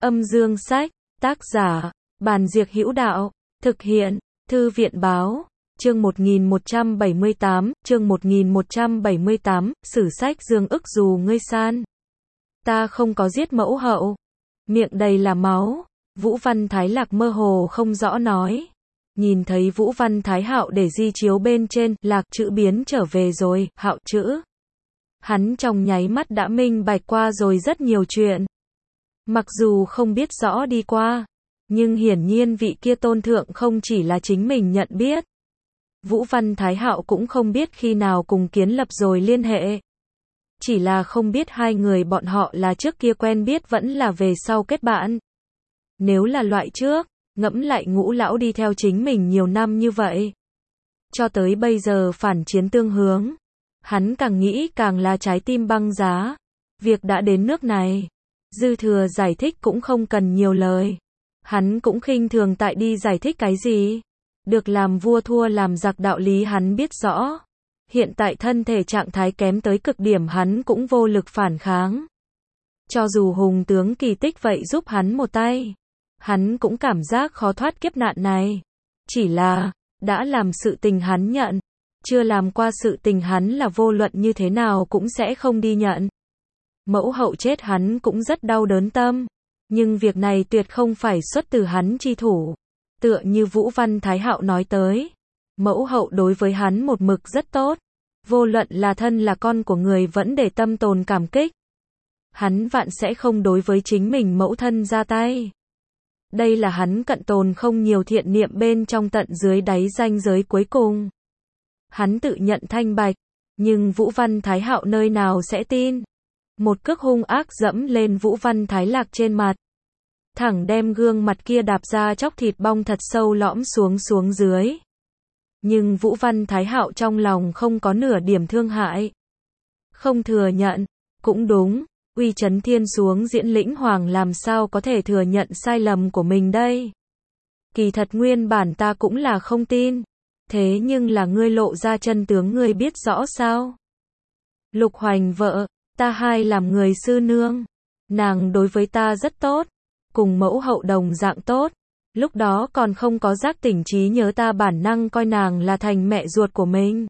Âm dương sách, tác giả, Bàn Diệc Hữu Đạo, thực hiện, Thư viện báo, chương 1178, sử sách Dương ức dù ngươi san. Ta không có giết mẫu hậu. Miệng đầy là máu, Vũ Văn Thái Lạc mơ hồ không rõ nói. Nhìn thấy Vũ Văn Thái Hạo để di chiếu bên trên, lạc chữ biến trở về rồi, hạo chữ. Hắn trong nháy mắt đã minh bạch qua rồi rất nhiều chuyện. Mặc dù không biết rõ đi qua, nhưng hiển nhiên vị kia tôn thượng không chỉ là chính mình nhận biết. Vũ Văn Thái Hạo cũng không biết khi nào cùng Kiến Lập rồi liên hệ. Chỉ là không biết hai người bọn họ là trước kia quen biết vẫn là về sau kết bạn. Nếu là loại trước, ngẫm lại Ngũ lão đi theo chính mình nhiều năm như vậy. Cho tới bây giờ phản chiến tương hướng. Hắn càng nghĩ càng là trái tim băng giá. Việc đã đến nước này. Dư thừa giải thích cũng không cần nhiều lời. Hắn cũng khinh thường tại đi giải thích cái gì. Được làm vua thua làm giặc đạo lý hắn biết rõ. Hiện tại thân thể trạng thái kém tới cực điểm hắn cũng vô lực phản kháng. Cho dù hùng tướng kỳ tích vậy giúp hắn một tay. Hắn cũng cảm giác khó thoát kiếp nạn này. Chỉ là, đã làm sự tình hắn nhận. Chưa làm qua sự tình hắn là vô luận như thế nào cũng sẽ không đi nhận. Mẫu hậu chết hắn cũng rất đau đớn tâm. Nhưng việc này tuyệt không phải xuất từ hắn chi thủ. Tựa như Vũ Văn Thái Hạo nói tới. Mẫu hậu đối với hắn một mực rất tốt. Vô luận là thân là con của người vẫn để tâm tồn cảm kích. Hắn vạn sẽ không đối với chính mình mẫu thân ra tay. Đây là hắn cận tồn không nhiều thiện niệm bên trong tận dưới đáy ranh giới cuối cùng. Hắn tự nhận thanh bạch. Nhưng Vũ Văn Thái Hạo nơi nào sẽ tin. Một cước hung ác dẫm lên Vũ Văn Thái Lạc trên mặt. Thẳng đem gương mặt kia đạp ra chóc thịt bong thật sâu lõm xuống dưới. Nhưng Vũ Văn Thái Hạo trong lòng không có nửa điểm thương hại. Không thừa nhận, cũng đúng, uy chấn thiên xuống diễn lĩnh hoàng làm sao có thể thừa nhận sai lầm của mình đây. Kỳ thật nguyên bản ta cũng là không tin. Thế nhưng là ngươi lộ ra chân tướng ngươi biết rõ sao? Lục Hoành vợ, ta hai làm người sư nương. Nàng đối với ta rất tốt. Cùng mẫu hậu đồng dạng tốt. Lúc đó còn không có giác tỉnh trí nhớ ta bản năng coi nàng là thành mẹ ruột của mình.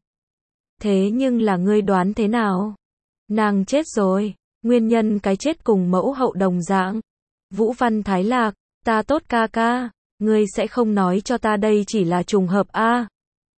Thế nhưng là ngươi đoán thế nào? Nàng chết rồi. Nguyên nhân cái chết cùng mẫu hậu đồng dạng. Vũ Văn Thái Lạc, ta tốt ca ca. Ngươi sẽ không nói cho ta đây chỉ là trùng hợp a?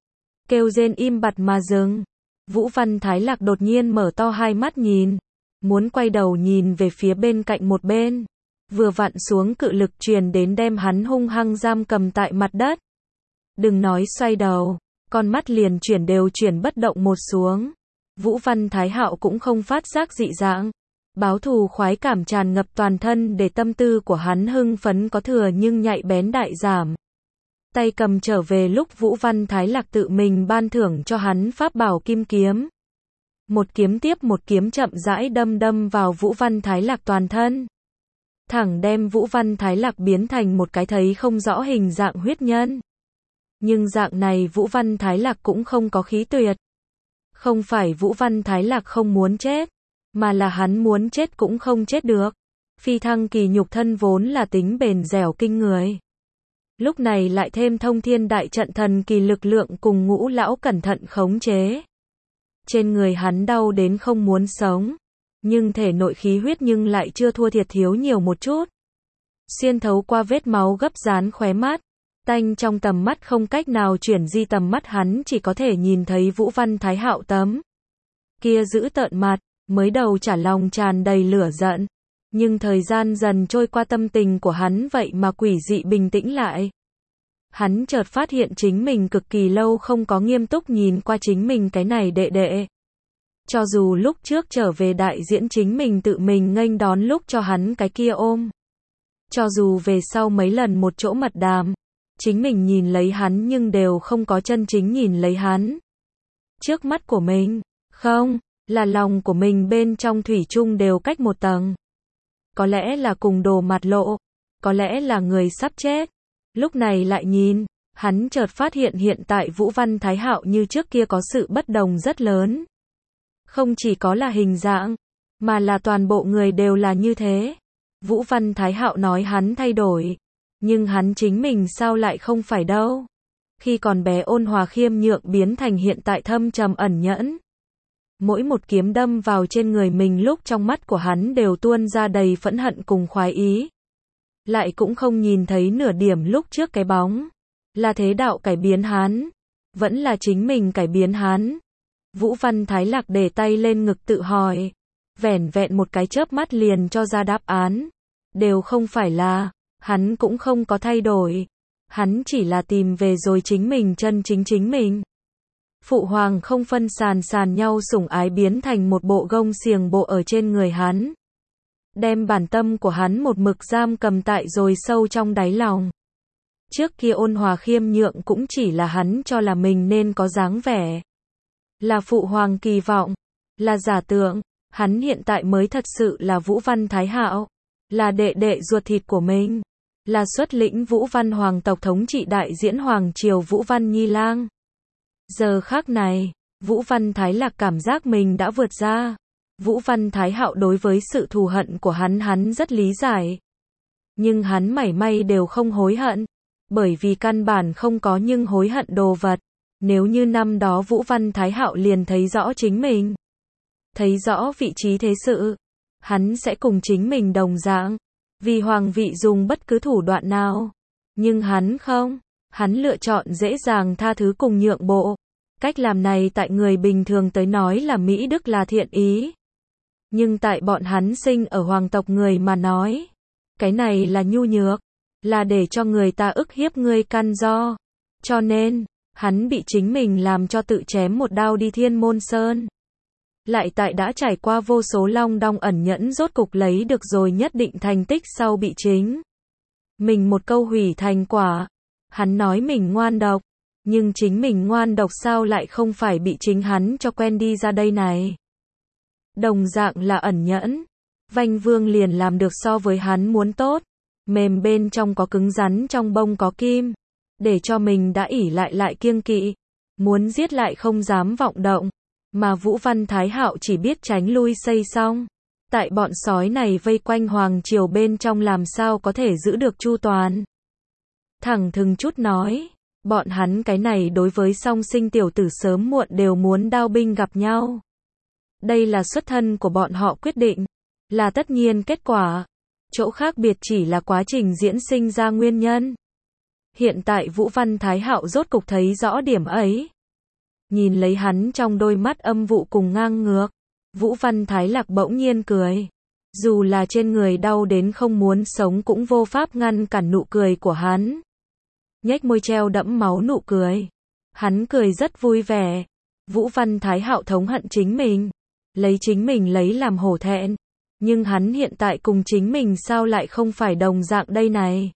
Kêu rên im bặt mà dừng. Vũ Văn Thái Lạc đột nhiên mở to hai mắt nhìn. Muốn quay đầu nhìn về phía bên cạnh một bên. Vừa vặn xuống cự lực truyền đến đem hắn hung hăng giam cầm tại mặt đất. Đừng nói xoay đầu. Con mắt liền chuyển bất động một xuống. Vũ Văn Thái Hạo cũng không phát giác dị dạng. Báo thù khoái cảm tràn ngập toàn thân để tâm tư của hắn hưng phấn có thừa nhưng nhạy bén đại giảm. Tay cầm trở về lúc Vũ Văn Thái Lạc tự mình ban thưởng cho hắn pháp bảo kim kiếm. Một kiếm tiếp một kiếm chậm rãi đâm vào Vũ Văn Thái Lạc toàn thân. Thẳng đem Vũ Văn Thái Lạc biến thành một cái thấy không rõ hình dạng huyết nhân. Nhưng dạng này Vũ Văn Thái Lạc cũng không có khí tuyệt. Không phải Vũ Văn Thái Lạc không muốn chết, mà là hắn muốn chết cũng không chết được. Phi thăng kỳ nhục thân vốn là tính bền dẻo kinh người. Lúc này lại thêm thông thiên đại trận thần kỳ lực lượng cùng Ngũ lão cẩn thận khống chế. Trên người hắn đau đến không muốn sống. Nhưng thể nội khí huyết nhưng lại chưa thua thiệt thiếu nhiều một chút. Xuyên thấu qua vết máu gấp dán khóe mắt. Tanh trong tầm mắt không cách nào chuyển di tầm mắt hắn chỉ có thể nhìn thấy Vũ Văn Thái Hạo tấm. Kia giữ tợn mặt, mới đầu trả lòng tràn đầy lửa giận. Nhưng thời gian dần trôi qua tâm tình của hắn vậy mà quỷ dị bình tĩnh lại. Hắn chợt phát hiện chính mình cực kỳ lâu không có nghiêm túc nhìn qua chính mình cái này đệ đệ. Cho dù lúc trước trở về đại diễn chính mình tự mình nghênh đón lúc cho hắn cái kia ôm. Cho dù về sau mấy lần một chỗ mật đàm, chính mình nhìn lấy hắn nhưng đều không có chân chính nhìn lấy hắn. Trước mắt của mình, không, là lòng của mình bên trong thủy chung đều cách một tầng. Có lẽ là cùng đồ mặt lộ, có lẽ là người sắp chết. Lúc này lại nhìn, hắn chợt phát hiện hiện tại Vũ Văn Thái Hạo như trước kia có sự bất đồng rất lớn. Không chỉ có là hình dạng, mà là toàn bộ người đều là như thế. Vũ Văn Thái Hạo nói hắn thay đổi. Nhưng hắn chính mình sao lại không phải đâu. Khi còn bé ôn hòa khiêm nhượng biến thành hiện tại thâm trầm ẩn nhẫn. Mỗi một kiếm đâm vào trên người mình lúc trong mắt của hắn đều tuôn ra đầy phẫn hận cùng khoái ý. Lại cũng không nhìn thấy nửa điểm lúc trước cái bóng. Là thế đạo cải biến hắn. Vẫn là chính mình cải biến hắn. Vũ Văn Thái Lạc để tay lên ngực tự hỏi. Vẻn vẹn một cái chớp mắt liền cho ra đáp án. Đều không phải là. Hắn cũng không có thay đổi. Hắn chỉ là tìm về rồi chính mình chân chính mình. Phụ hoàng không phân sàn nhau sủng ái biến thành một bộ gông xiềng bộ ở trên người hắn. Đem bản tâm của hắn một mực giam cầm tại rồi sâu trong đáy lòng. Trước kia ôn hòa khiêm nhượng cũng chỉ là hắn cho là mình nên có dáng vẻ. Là phụ hoàng kỳ vọng. Là giả tượng. Hắn hiện tại mới thật sự là Vũ Văn Thái Hạo. Là đệ đệ ruột thịt của mình. Là xuất lĩnh Vũ Văn hoàng tộc thống trị đại diễn hoàng triều Vũ Văn Nhi Lang. Giờ khắc này, Vũ Văn Thái Lạc cảm giác mình đã vượt ra. Vũ Văn Thái Hạo đối với sự thù hận của hắn rất lý giải. Nhưng hắn mảy may đều không hối hận. Bởi vì căn bản không có nhưng hối hận đồ vật. Nếu như năm đó Vũ Văn Thái Hạo liền thấy rõ chính mình. Thấy rõ vị trí thế sự. Hắn sẽ cùng chính mình đồng dạng. Vì hoàng vị dùng bất cứ thủ đoạn nào. Nhưng hắn không. Hắn lựa chọn dễ dàng tha thứ cùng nhượng bộ. Cách làm này tại người bình thường tới nói là mỹ đức là thiện ý. Nhưng tại bọn hắn sinh ở hoàng tộc người mà nói. Cái này là nhu nhược. Là để cho người ta ức hiếp ngươi căn do. Cho nên, hắn bị chính mình làm cho tự chém một đao đi Thiên Môn Sơn. Lại tại đã trải qua vô số long đong ẩn nhẫn rốt cục lấy được rồi nhất định thành tích sau bị chính mình một câu hủy thành quả. Hắn nói mình ngoan độc, nhưng chính mình ngoan độc sao lại không phải bị chính hắn cho quen đi ra đây này. Đồng dạng là ẩn nhẫn, Vanh Vương liền làm được so với hắn muốn tốt, mềm bên trong có cứng rắn trong bông có kim, để cho mình đã ỷ lại kiêng kỵ, muốn giết lại không dám vọng động. Mà Vũ Văn Thái Hạo chỉ biết tránh lui xây xong. Tại bọn sói này vây quanh hoàng triều bên trong làm sao có thể giữ được chu toàn. Thẳng thừng chút nói, bọn hắn cái này đối với song sinh tiểu tử sớm muộn đều muốn đao binh gặp nhau. Đây là xuất thân của bọn họ quyết định, là tất nhiên kết quả. Chỗ khác biệt chỉ là quá trình diễn sinh ra nguyên nhân. Hiện tại Vũ Văn Thái Hạo rốt cục thấy rõ điểm ấy. Nhìn lấy hắn trong đôi mắt âm vụ cùng ngang ngược, Vũ Văn Thái Lạc bỗng nhiên cười. Dù là trên người đau đến không muốn sống cũng vô pháp ngăn cản nụ cười của hắn. Nhếch môi treo đẫm máu nụ cười. Hắn cười rất vui vẻ. Vũ Văn Thái Hạo thống hận chính mình. Lấy chính mình lấy làm hổ thẹn. Nhưng hắn hiện tại cùng chính mình sao lại không phải đồng dạng đây này.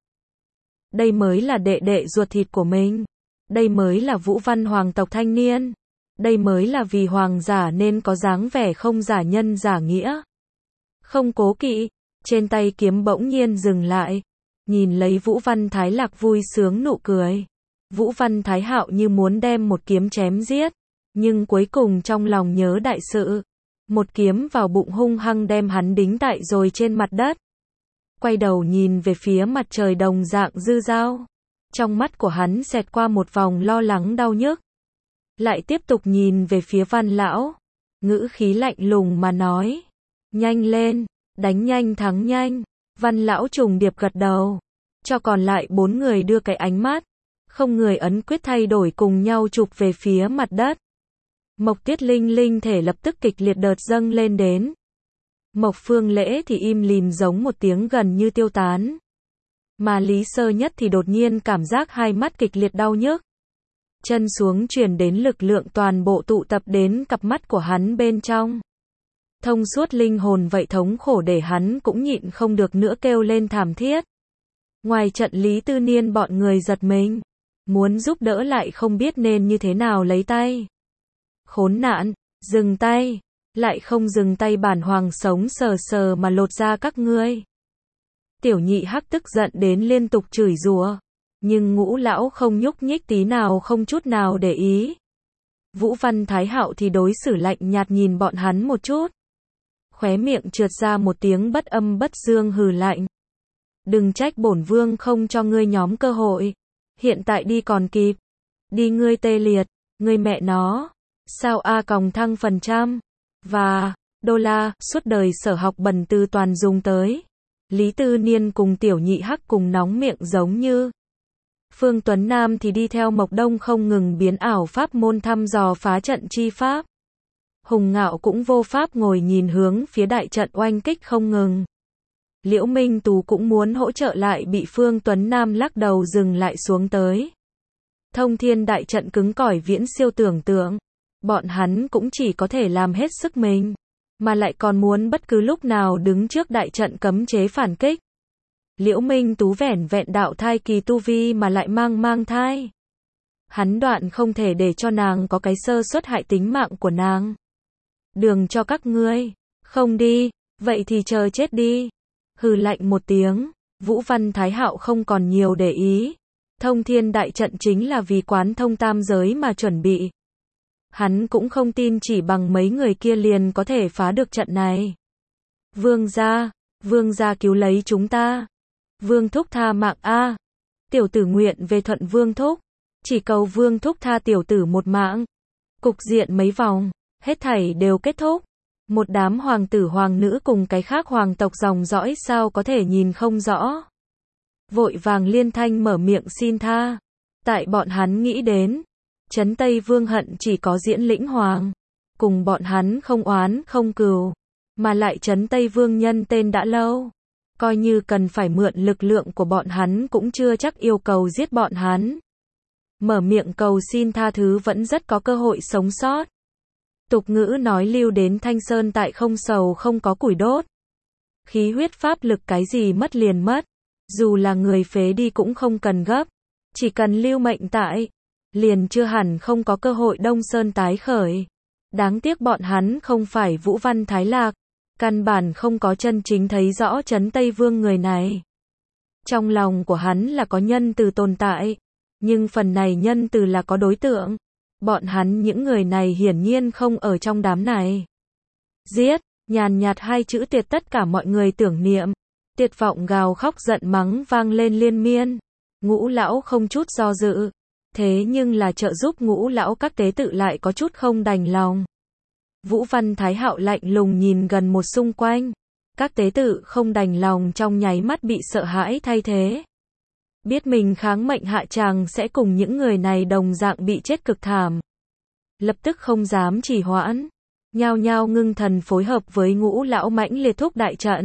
Đây mới là đệ đệ ruột thịt của mình. Đây mới là Vũ Văn hoàng tộc thanh niên. Đây mới là vì hoàng giả nên có dáng vẻ không giả nhân giả nghĩa. Không cố kỵ, trên tay kiếm bỗng nhiên dừng lại. Nhìn lấy Vũ Văn Thái Lạc vui sướng nụ cười. Vũ Văn Thái Hạo như muốn đem một kiếm chém giết. Nhưng cuối cùng trong lòng nhớ đại sự. Một kiếm vào bụng hung hăng đem hắn đính tại rồi trên mặt đất. Quay đầu nhìn về phía mặt trời đồng dạng dư dao. Trong mắt của hắn xẹt qua một vòng lo lắng đau nhức. Lại tiếp tục nhìn về phía Văn lão. Ngữ khí lạnh lùng mà nói. Nhanh lên, đánh nhanh thắng nhanh. Văn lão trùng điệp gật đầu. Cho còn lại 4 người đưa cái ánh mắt. Không người ấn quyết thay đổi cùng nhau chụp về phía mặt đất. Mộc Tiết Linh linh thể lập tức kịch liệt đợt dâng lên đến. Mộc Phương Lễ thì im lìm giống một tiếng gần như tiêu tán. Mà Lý Sơ Nhất thì đột nhiên cảm giác hai mắt kịch liệt đau nhức. Chân xuống truyền đến lực lượng toàn bộ tụ tập đến cặp mắt của hắn bên trong. Thông suốt linh hồn vậy thống khổ để hắn cũng nhịn không được nữa kêu lên thảm thiết. Ngoài trận Lý Tư Niên bọn người giật mình. Muốn giúp đỡ lại không biết nên như thế nào lấy tay. Khốn nạn, dừng tay. Lại không dừng tay bản hoàng sống sờ sờ mà lột ra các ngươi. Tiểu Nhị Hắc tức giận đến liên tục chửi rủa. Nhưng Ngũ lão không nhúc nhích tí nào, không chút nào để ý. Vũ Văn Thái Hạo thì đối xử lạnh nhạt nhìn bọn hắn một chút. khóe miệng trượt ra một tiếng bất âm bất dương hừ lạnh. Đừng trách bổn vương không cho ngươi nhóm cơ hội. Hiện tại đi còn kịp. Đi ngươi tê liệt, ngươi mẹ nó. Sao A còng thăng phần trăm và đô la, suốt đời sở học bẩn từ toàn dùng tới. Lý Tư Niên cùng Tiểu Nhị Hắc cùng nóng miệng giống như. Phương Tuấn Nam thì đi theo Mộc Đông không ngừng biến ảo pháp môn thăm dò phá trận chi pháp. Hùng Ngạo cũng vô pháp ngồi nhìn hướng phía đại trận oanh kích không ngừng. Liễu Minh Tú cũng muốn hỗ trợ lại bị Phương Tuấn Nam lắc đầu dừng lại xuống tới. Thông thiên đại trận cứng cỏi viễn siêu tưởng tượng. Bọn hắn cũng chỉ có thể làm hết sức mình. Mà lại còn muốn bất cứ lúc nào đứng trước đại trận cấm chế phản kích. Liễu Minh Tú vẻn vẹn đạo thai kỳ tu vi mà lại mang thai. Hắn đoạn không thể để cho nàng có cái sơ suất hại tính mạng của nàng. Đường cho các ngươi. Không đi, vậy thì chờ chết đi. Hừ lạnh một tiếng, Vũ Văn Thái Hạo không còn nhiều để ý. Thông thiên đại trận chính là vì quán thông tam giới mà chuẩn bị. Hắn cũng không tin chỉ bằng mấy người kia liền có thể phá được trận này. Vương gia cứu lấy chúng ta. Vương thúc tha mạng a. Tiểu tử nguyện về thuận vương thúc. Chỉ cầu vương thúc tha tiểu tử một mạng. Cục diện mấy vòng, hết thảy đều kết thúc. Một đám hoàng tử hoàng nữ cùng cái khác hoàng tộc dòng dõi sao có thể nhìn không rõ. Vội vàng liên thanh mở miệng xin tha. Tại bọn hắn nghĩ đến, Trấn Tây Vương hận chỉ có Diễn Lĩnh Hoàng. Cùng bọn hắn không oán không cừu. Mà lại Trấn Tây Vương nhân tên đã lâu. Coi như cần phải mượn lực lượng của bọn hắn cũng chưa chắc yêu cầu giết bọn hắn. Mở miệng cầu xin tha thứ vẫn rất có cơ hội sống sót. Tục ngữ nói lưu đến Thanh Sơn tại không sầu không có củi đốt. Khí huyết pháp lực cái gì mất liền mất. Dù là người phế đi cũng không cần gấp. Chỉ cần lưu mệnh tại, liền chưa hẳn không có cơ hội Đông Sơn tái khởi. Đáng tiếc bọn hắn không phải Vũ Văn Thái Lạc. Căn bản không có chân chính thấy rõ Trấn Tây Vương người này. Trong lòng của hắn là có nhân từ tồn tại. Nhưng phần này nhân từ là có đối tượng. Bọn hắn những người này hiển nhiên không ở trong đám này. Giết, nhàn nhạt hai chữ tiệt tất cả mọi người tưởng niệm. Tiệt vọng gào khóc giận mắng vang lên liên miên. Ngũ lão không chút do dự. Thế nhưng là trợ giúp ngũ lão các tế tự lại có chút không đành lòng. Vũ Văn Thái Hạo lạnh lùng nhìn gần một xung quanh. Các tế tự không đành lòng trong nháy mắt bị sợ hãi thay thế. Biết mình kháng mệnh hạ tràng sẽ cùng những người này đồng dạng bị chết cực thảm. Lập tức không dám trì hoãn. Nhao nhao ngưng thần phối hợp với ngũ lão mãnh liệt thúc đại trận.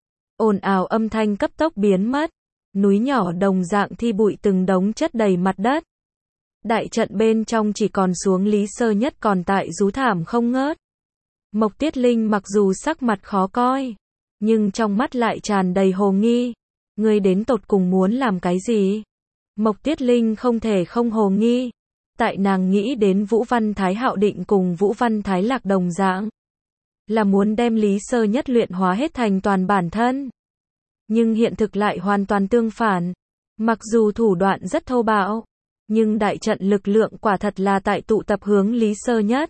Ồn ào âm thanh cấp tốc biến mất. Núi nhỏ đồng dạng thi bụi từng đống chất đầy mặt đất. Đại trận bên trong chỉ còn xuống Lý Sơ Nhất còn tại rú thảm không ngớt. Mộc Tiết Linh mặc dù sắc mặt khó coi, nhưng trong mắt lại tràn đầy hồ nghi. Ngươi đến tột cùng muốn làm cái gì? Mộc Tiết Linh không thể không hồ nghi. Tại nàng nghĩ đến Vũ Văn Thái Hạo định cùng Vũ Văn Thái Lạc đồng dạng. Là muốn đem Lý Sơ Nhất luyện hóa hết thành toàn bản thân. Nhưng hiện thực lại hoàn toàn tương phản. Mặc dù thủ đoạn rất thô bạo, nhưng đại trận lực lượng quả thật là tại tụ tập hướng Lý Sơ Nhất.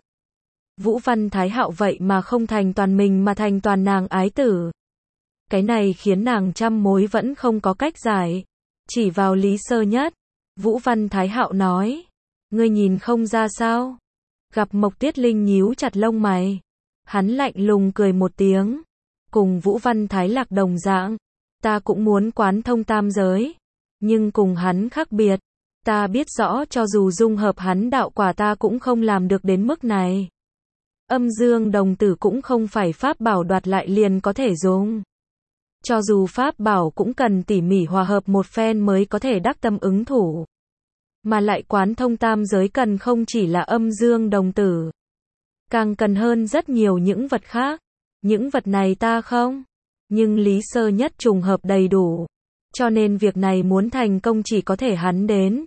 Vũ Văn Thái Hạo vậy mà không thành toàn mình mà thành toàn nàng ái tử. Cái này khiến nàng trăm mối vẫn không có cách giải. Chỉ vào Lý Sơ Nhất, Vũ Văn Thái Hạo nói, ngươi nhìn không ra sao? Gặp Mộc Tiết Linh nhíu chặt lông mày. Hắn lạnh lùng cười một tiếng. Cùng Vũ Văn Thái Lạc đồng dạng, ta cũng muốn quán thông tam giới. Nhưng cùng hắn khác biệt. Ta biết rõ cho dù dung hợp hắn đạo quả ta cũng không làm được đến mức này. Âm dương đồng tử cũng không phải pháp bảo đoạt lại liền có thể dùng. Cho dù pháp bảo cũng cần tỉ mỉ hòa hợp một phen mới có thể đắc tâm ứng thủ. Mà lại quán thông tam giới cần không chỉ là âm dương đồng tử. Càng cần hơn rất nhiều những vật khác. Những vật này ta không. Nhưng Lý Sơ Nhất trùng hợp đầy đủ. Cho nên việc này muốn thành công chỉ có thể hắn đến.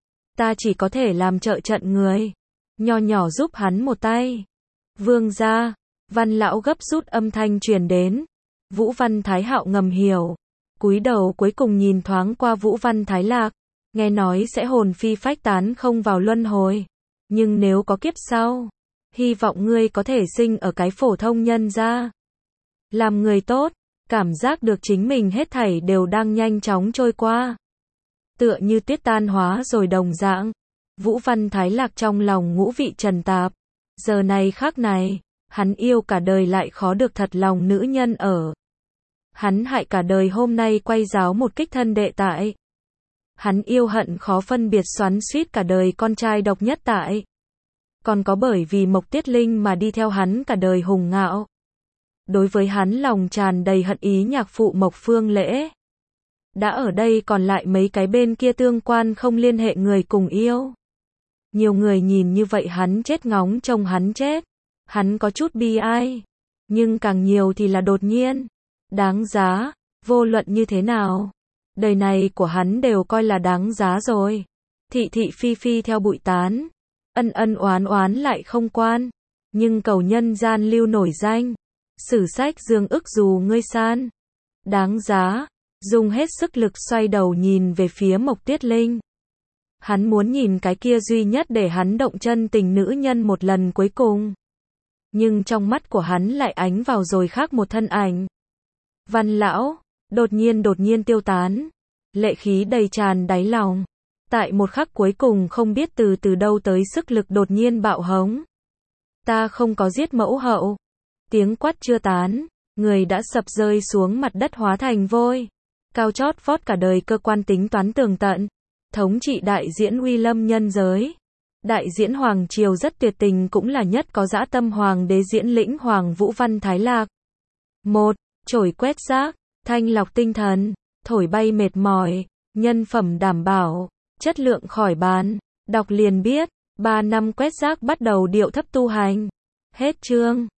Ta chỉ có thể làm trợ trận người. Nho nhỏ giúp hắn một tay. Vương gia, Văn lão gấp rút âm thanh truyền đến. Vũ Văn Thái Hạo ngầm hiểu. Cúi đầu cuối cùng nhìn thoáng qua Vũ Văn Thái Lạc. Nghe nói sẽ hồn phi phách tán không vào luân hồi. Nhưng nếu có kiếp sau, hy vọng ngươi có thể sinh ở cái phổ thông nhân gia. làm người tốt, cảm giác được chính mình hết thảy đều đang nhanh chóng trôi qua. Tựa như tuyết tan hóa rồi đồng dạng. Vũ Văn Thái Lạc trong lòng ngũ vị trần tạp. Giờ này khắc này, hắn yêu cả đời lại khó được thật lòng nữ nhân ở. Hắn hại cả đời hôm nay quay giáo một kích thân đệ tại. Hắn yêu hận khó phân biệt xoắn xuýt cả đời con trai độc nhất tại. Còn có bởi vì Mộc Tiết Linh mà đi theo hắn cả đời hùng ngạo. Đối với hắn lòng tràn đầy hận ý nhạc phụ Mộc Phương Lễ. Đã ở đây còn lại mấy cái bên kia tương quan không liên hệ người cùng yêu. Nhiều người nhìn như vậy hắn chết ngóng trông hắn chết. Hắn có chút bi ai. Nhưng càng nhiều thì là đột nhiên. Đáng giá, vô luận như thế nào. Đời này của hắn đều coi là đáng giá rồi. Thị thị phi phi theo bụi tán. Ân ân oán oán lại không quan. Nhưng cầu nhân gian lưu nổi danh. Sử sách dương ức dù ngươi san. Đáng giá. Dùng hết sức lực xoay đầu nhìn về phía Mộc Tiết Linh. Hắn muốn nhìn cái kia duy nhất để hắn động chân tình nữ nhân một lần cuối cùng. Nhưng trong mắt của hắn lại ánh vào rồi khác một thân ảnh. Văn lão, đột nhiên tiêu tán. Lệ khí đầy tràn đáy lòng. Tại một khắc cuối cùng không biết từ đâu tới sức lực đột nhiên bạo hống. Ta không có giết mẫu hậu. Tiếng quát chưa tán, người đã sập rơi xuống mặt đất hóa thành vôi. Cao chót vót cả đời cơ quan tính toán tường tận. Thống trị đại diễn uy lâm nhân giới. Đại diễn Hoàng Triều rất tuyệt tình cũng là nhất có dã tâm hoàng đế diễn lĩnh Hoàng Vũ Văn Thái Lạc. 1. Chổi quét rác, thanh lọc tinh thần, thổi bay mệt mỏi, nhân phẩm đảm bảo, chất lượng khỏi bàn. Đọc liền biết, 3 năm quét rác bắt đầu điệu thấp tu hành. Hết chương.